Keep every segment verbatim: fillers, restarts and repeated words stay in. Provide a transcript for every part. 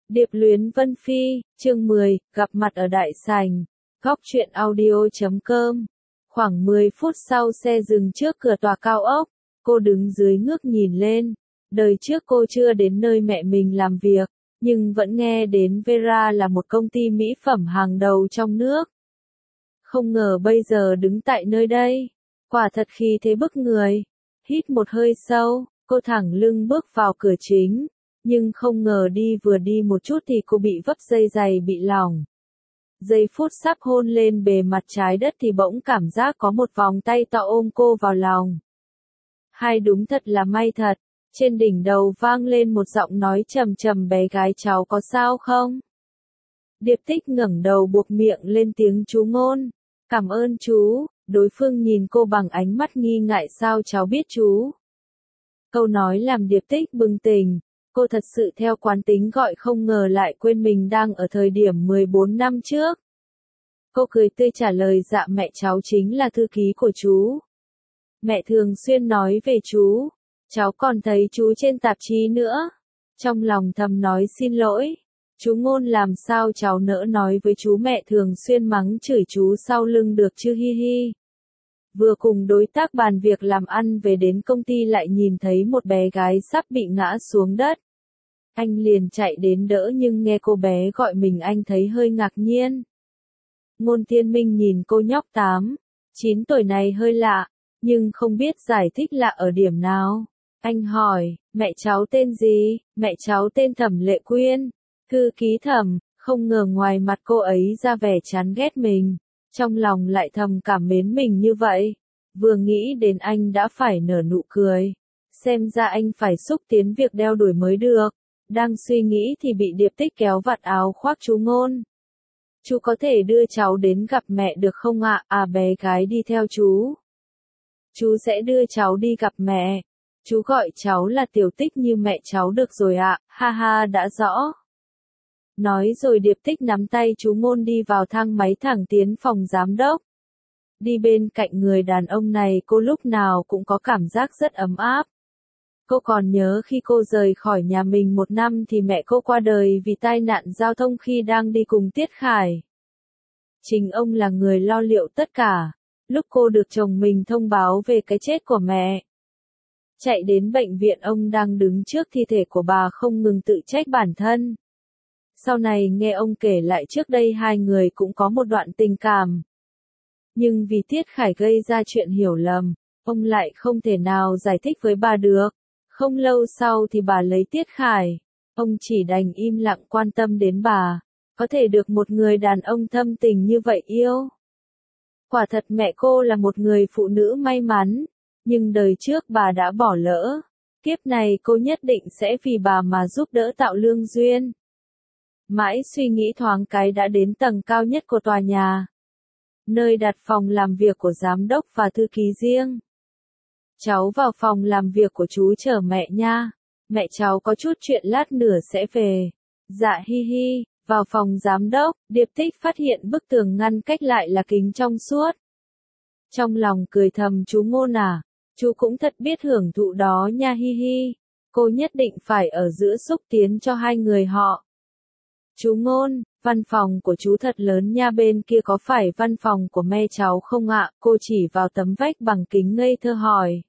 Điệp luyến Vân Phi, chương mười, gặp mặt ở Đại Sảnh, góc truyện audio chấm com. Khoảng mười phút sau xe dừng trước cửa tòa cao ốc, cô đứng dưới ngước nhìn lên. Đời trước cô chưa đến nơi mẹ mình làm việc, nhưng vẫn nghe đến Vera là một công ty mỹ phẩm hàng đầu trong nước. Không ngờ bây giờ đứng tại nơi đây, quả thật khí thế bức người. Hít một hơi sâu, cô thẳng lưng bước vào cửa chính. Nhưng không ngờ đi vừa đi một chút thì cô bị vấp dây giày bị lỏng. Giây phút sắp hôn lên bề mặt trái đất thì bỗng cảm giác có một vòng tay to ôm cô vào lòng. Hay đúng thật là may thật, trên đỉnh đầu vang lên một giọng nói trầm trầm: bé gái cháu có sao không? Điệp Tích ngẩng đầu buộc miệng lên tiếng chú Ngôn. Cảm ơn chú, đối phương nhìn cô bằng ánh mắt nghi ngại: sao cháu biết chú? Câu nói làm Điệp Tích bừng tỉnh. Cô thật sự theo quán tính gọi không ngờ lại quên mình đang ở thời điểm mười bốn năm trước. Cô cười tươi trả lời: dạ mẹ cháu chính là thư ký của chú. Mẹ thường xuyên nói về chú, cháu còn thấy chú trên tạp chí nữa. Trong lòng thầm nói xin lỗi. Chú Ngôn làm sao cháu nỡ nói với chú mẹ thường xuyên mắng chửi chú sau lưng được chứ, hi hi. Vừa cùng đối tác bàn việc làm ăn về đến công ty lại nhìn thấy một bé gái sắp bị ngã xuống đất. Anh liền chạy đến đỡ nhưng nghe cô bé gọi mình anh thấy hơi ngạc nhiên. Ngôn Thiên Minh nhìn cô nhóc tám, chín tuổi này hơi lạ, nhưng không biết giải thích lạ ở điểm nào. Anh hỏi, mẹ cháu tên gì? Mẹ cháu tên Thẩm Lệ Quyên, thư ký Thẩm. Không ngờ ngoài mặt cô ấy ra vẻ chán ghét mình, trong lòng lại thầm cảm mến mình như vậy. Vừa nghĩ đến anh đã phải nở nụ cười. Xem ra anh phải xúc tiến việc đeo đuổi mới được. Đang suy nghĩ thì bị Điệp Tích kéo vạt áo khoác chú Ngôn. Chú có thể đưa cháu đến gặp mẹ được không ạ? À? À bé gái đi theo chú. Chú sẽ đưa cháu đi gặp mẹ. Chú gọi cháu là Tiểu Tích như mẹ cháu được rồi ạ. À? Ha ha, đã rõ. Nói rồi Điệp Tích nắm tay chú Ngôn đi vào thang máy thẳng tiến phòng giám đốc. Đi bên cạnh người đàn ông này cô lúc nào cũng có cảm giác rất ấm áp. Cô còn nhớ khi cô rời khỏi nhà mình một năm thì mẹ cô qua đời vì tai nạn giao thông khi đang đi cùng Tiết Khải. Chính ông là người lo liệu tất cả, lúc cô được chồng mình thông báo về cái chết của mẹ. Chạy đến bệnh viện ông đang đứng trước thi thể của bà không ngừng tự trách bản thân. Sau này nghe ông kể lại trước đây hai người cũng có một đoạn tình cảm. Nhưng vì Tiết Khải gây ra chuyện hiểu lầm, ông lại không thể nào giải thích với bà được. Không lâu sau thì bà lấy Tiết Khải. Ông chỉ đành im lặng quan tâm đến bà. Có thể được một người đàn ông thâm tình như vậy yêu. Quả thật mẹ cô là một người phụ nữ may mắn. Nhưng đời trước bà đã bỏ lỡ. Kiếp này cô nhất định sẽ vì bà mà giúp đỡ tạo lương duyên. Mãi suy nghĩ thoáng cái đã đến tầng cao nhất của tòa nhà. Nơi đặt phòng làm việc của giám đốc và thư ký riêng. Cháu vào phòng làm việc của chú chờ mẹ nha. Mẹ cháu có chút chuyện lát nữa sẽ về. Dạ hi hi. Vào phòng giám đốc, Điệp Tích phát hiện bức tường ngăn cách lại là kính trong suốt. Trong lòng cười thầm: chú Ngôn à, chú cũng thật biết hưởng thụ đó nha, hi hi. Cô nhất định phải ở giữa xúc tiến cho hai người họ. Chú Ngôn, văn phòng của chú thật lớn nha, bên kia có phải văn phòng của mẹ cháu không ạ? Cô chỉ vào tấm vách bằng kính ngây thơ hỏi.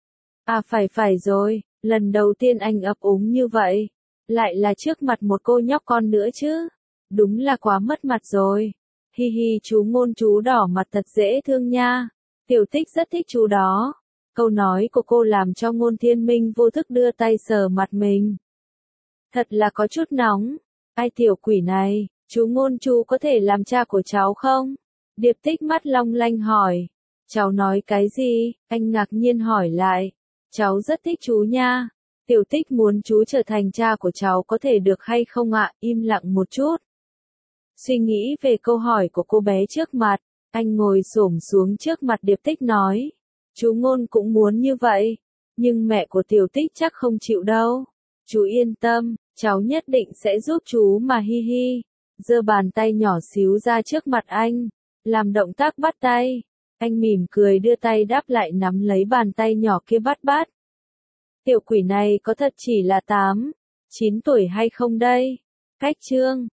À phải phải rồi, lần đầu tiên anh ấp úng như vậy. Lại là trước mặt một cô nhóc con nữa chứ. Đúng là quá mất mặt rồi. Hi hi, chú Ngôn chú đỏ mặt thật dễ thương nha. Tiểu Tích rất thích chú đó. Câu nói của cô làm cho Ngôn Thiên Minh vô thức đưa tay sờ mặt mình. Thật là có chút nóng. Ai tiểu quỷ này, chú Ngôn chú có thể làm cha của cháu không? Điệp Tích mắt long lanh hỏi. Cháu nói cái gì? Anh ngạc nhiên hỏi lại. Cháu rất thích chú nha. Tiểu Tích muốn chú trở thành cha của cháu có thể được hay không ạ? Im lặng một chút. Suy nghĩ về câu hỏi của cô bé trước mặt, anh ngồi xổm xuống trước mặt Điệp Tích nói. Chú Ngôn cũng muốn như vậy. Nhưng mẹ của Tiểu Tích chắc không chịu đâu. Chú yên tâm, cháu nhất định sẽ giúp chú mà, hi hi. Giơ bàn tay nhỏ xíu ra trước mặt anh. Làm động tác bắt tay. Anh mỉm cười đưa tay đáp lại nắm lấy bàn tay nhỏ kia bắt bắt. Tiểu quỷ này có thật chỉ là tám, chín tuổi hay không đây? Cách chương